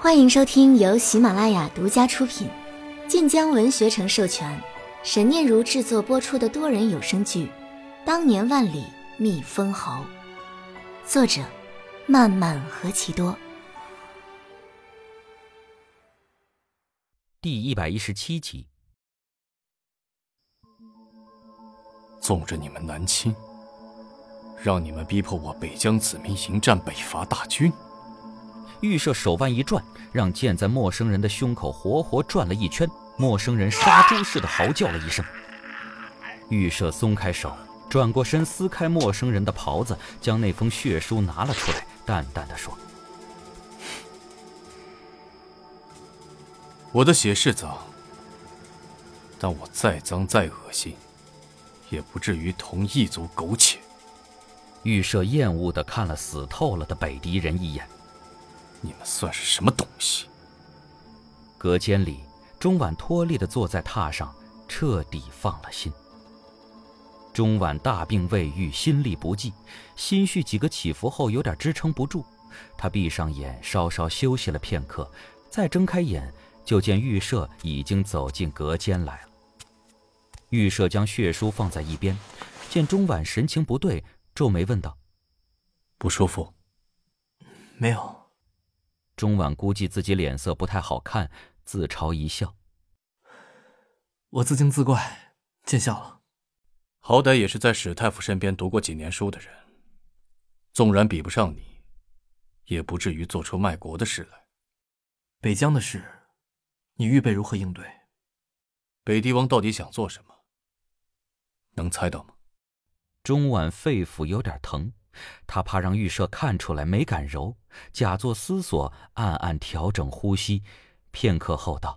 欢迎收听由喜马拉雅独家出品，晋江文学城授权，沈念如制作播出的多人有声剧《当年万里觅封侯》，作者漫漫何其多。 第117集。 纵着你们南侵，让你们逼迫我北疆子民迎战北伐大军。 预设手腕一转，让剑在陌生人的胸口活活转了一圈。陌生人杀猪似的嚎叫了一声。预设松开手，转过身撕开陌生人的袍子，将那封血书拿了出来，淡淡的说： 我的血是脏，但我再脏再恶心，也不至于同异族苟且。 预设厌恶地看了死透了的北狄人一眼。 你们算是什么东西？ 隔间里，钟婉脱力地坐在榻上，彻底放了心。钟婉大病未愈，心力不济，心绪几个起伏后有点支撑不住。他闭上眼，稍稍休息了片刻，再睁开眼，就见预设已经走进隔间来了。预设将血书放在一边，见钟婉神情不对，皱眉问道： 不舒服？ 没有。 钟婉估计自己脸色不太好看，自嘲一笑： 我自惊自怪，见笑了。 好歹也是在史太傅身边读过几年书的人，纵然比不上你，也不至于做出卖国的事来。 北疆的事，你预备如何应对？ 北狄王到底想做什么？能猜到吗？ 钟婉肺腑有点疼，他怕让预设看出来，没敢揉，假作思索，暗暗调整呼吸，片刻后道：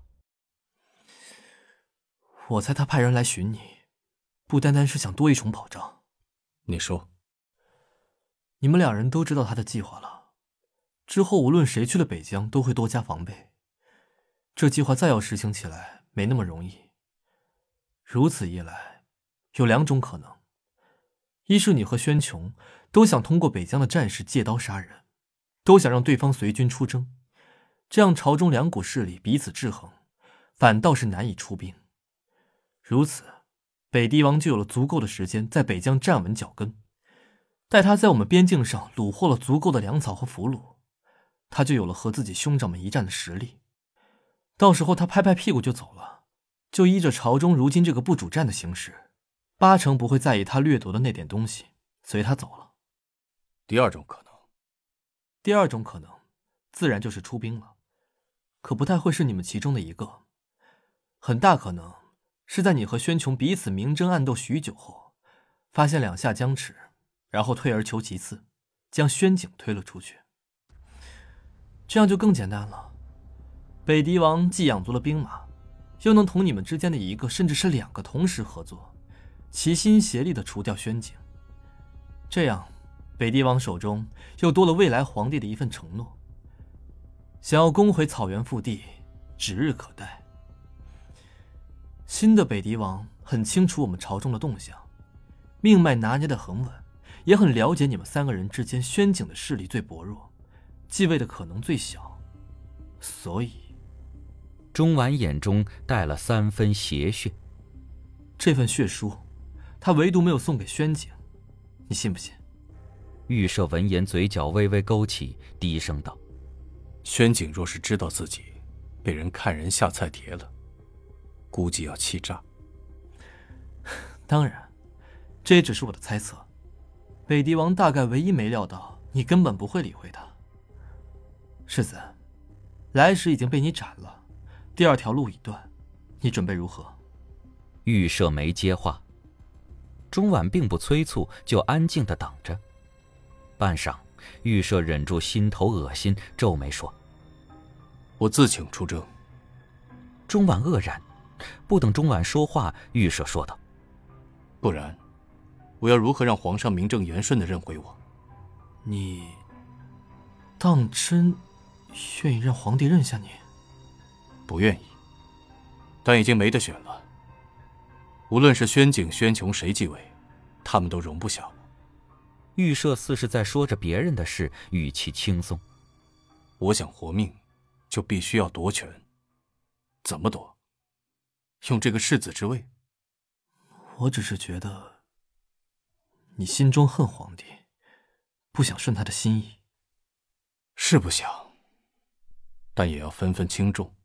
我猜他派人来寻你，不单单是想多一重保障。 你说。 你们两人都知道他的计划了，之后无论谁去了北疆，都会多加防备。这计划再要实行起来，没那么容易。如此一来，有两种可能：一是你和宣琼都想通过北疆的战士借刀杀人，都想让对方随军出征，这样朝中两股势力彼此制衡，反倒是难以出兵。如此，北狄王就有了足够的时间在北疆站稳脚跟，待他在我们边境上虏获了足够的粮草和俘虏，他就有了和自己兄长们一战的实力。到时候他拍拍屁股就走了，就依着朝中如今这个不主战的形势，80%不会在意他掠夺的那点东西，随他走了。 第二种可能？ 第二种可能，自然就是出兵了，可不太会是你们其中的一个，很大可能是在你和宣琼彼此明争暗斗许久后，发现两下僵持，然后退而求其次，将宣景推了出去。这样就更简单了，北狄王既养足了兵马，又能同你们之间的一个甚至是两个同时合作，齐心协力地除掉宣景。这样北狄王手中又多了未来皇帝的一份承诺，想要攻回草原腹地，指日可待。新的北狄王很清楚我们朝中的动向，命脉拿捏得很稳，也很了解你们三个人之间宣景的势力最薄弱，继位的可能最小，所以钟婉眼中带了3分邪血。 这份血书他唯独没有送给宣景，你信不信？ 预设闻言嘴角微微勾起，低声道： 宣景若是知道自己被人看人下菜碟了，估计要气炸。 当然，这也只是我的猜测。北狄王大概唯一没料到你根本不会理会他。世子，来时已经被你斩了，第二条路已断，你准备如何？ 预设没接话。钟婉并不催促，就安静地等着。半晌，预设忍住心头恶心，皱眉说： 我自请出征。 钟婉愕然，不等钟婉说话，预设说道： 不然我要如何让皇上名正言顺地认回我？ 你当真愿意让皇帝认下你？ 不愿意，但已经没得选了。无论是宣景、宣琼谁继位，他们都容不下我。 预设似是在说着别人的事，语气轻松。 我想活命， 就必须要夺权。怎么夺？用这个世子之位？ 我只是觉得，你心中恨皇帝，不想顺他的心意。 是不想，但也要分分轻重。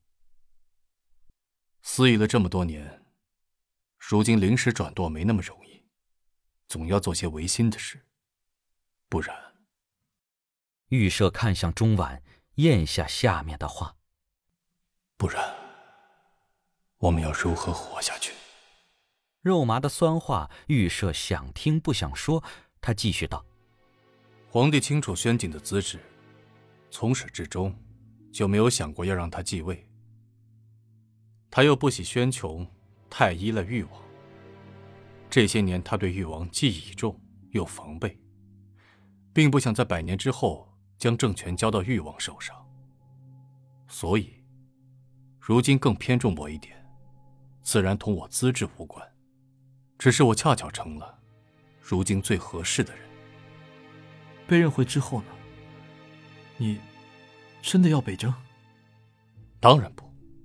司役了这么多年，如今临时转舵没那么容易，总要做些违心的事，不然。 预设看向钟婉，咽下下面的话。 不然，我们要如何活下去？ 肉麻的酸话，预设想听不想说。他继续道： 皇帝清楚宣景的资质，从始至终就没有想过要让他继位。他又不喜宣琼太依赖誉王，这些年他对誉王既倚重又防备，并不想在100年之后将政权交到誉王手上，所以如今更偏重我一点，自然同我资质无关，只是我恰巧成了如今最合适的人。 被认回之后呢？你真的要北征？ 当然不，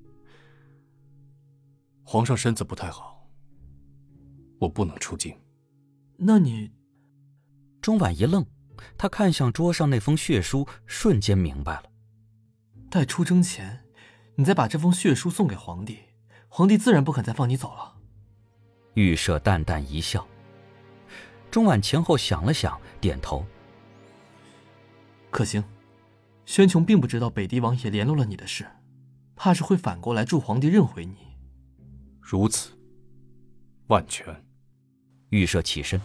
皇上身子不太好，我不能出京。 那你…… 钟婉一愣，他看向桌上那封血书，瞬间明白了。 待出征前，你再把这封血书送给皇帝，皇帝自然不肯再放你走了。 预设淡淡一笑。钟婉前后想了想，点头。 可行。宣琼并不知道北狄王也联络了你的事，怕是会反过来助皇帝认回你。 如此，万全。 预设起身，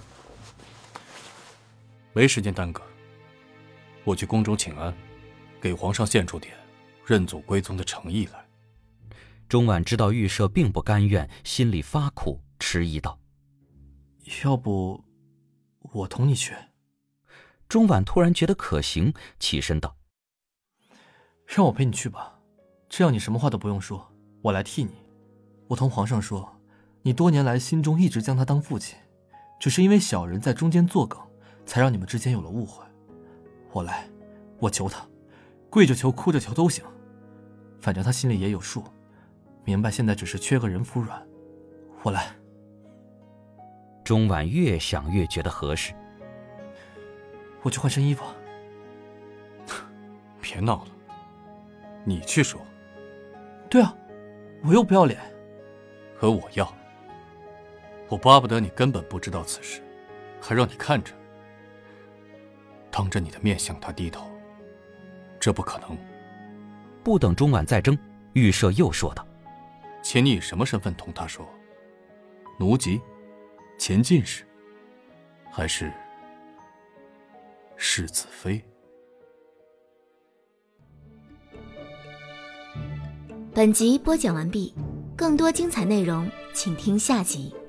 没时间耽搁，我去宫中请安，给皇上献出点认祖归宗的诚意来。 钟婉知道预设并不甘愿，心里发苦，迟疑道： 要不我同你去？ 钟婉突然觉得可行，起身道： 让我陪你去吧，这样你什么话都不用说，我来替你。我同皇上说，你多年来心中一直将他当父亲，只是因为小人在中间作梗，才让你们之间有了误会。我来，我求他，跪着求哭着求都行，反正他心里也有数，明白现在只是缺个人服软。我来。 钟婉越想越觉得合适。 我去换身衣服。 别闹了，你去说。 对啊，我又不要脸。 可我要。我巴不得你根本不知道此事，还让你看着，当着你的面向他低头，这不可能。 不等钟婉再争，预设又说道： 且你以什么身份同他说？奴籍？前进士？还是世子妃？ 本集播讲完毕，更多精彩内容请听下集。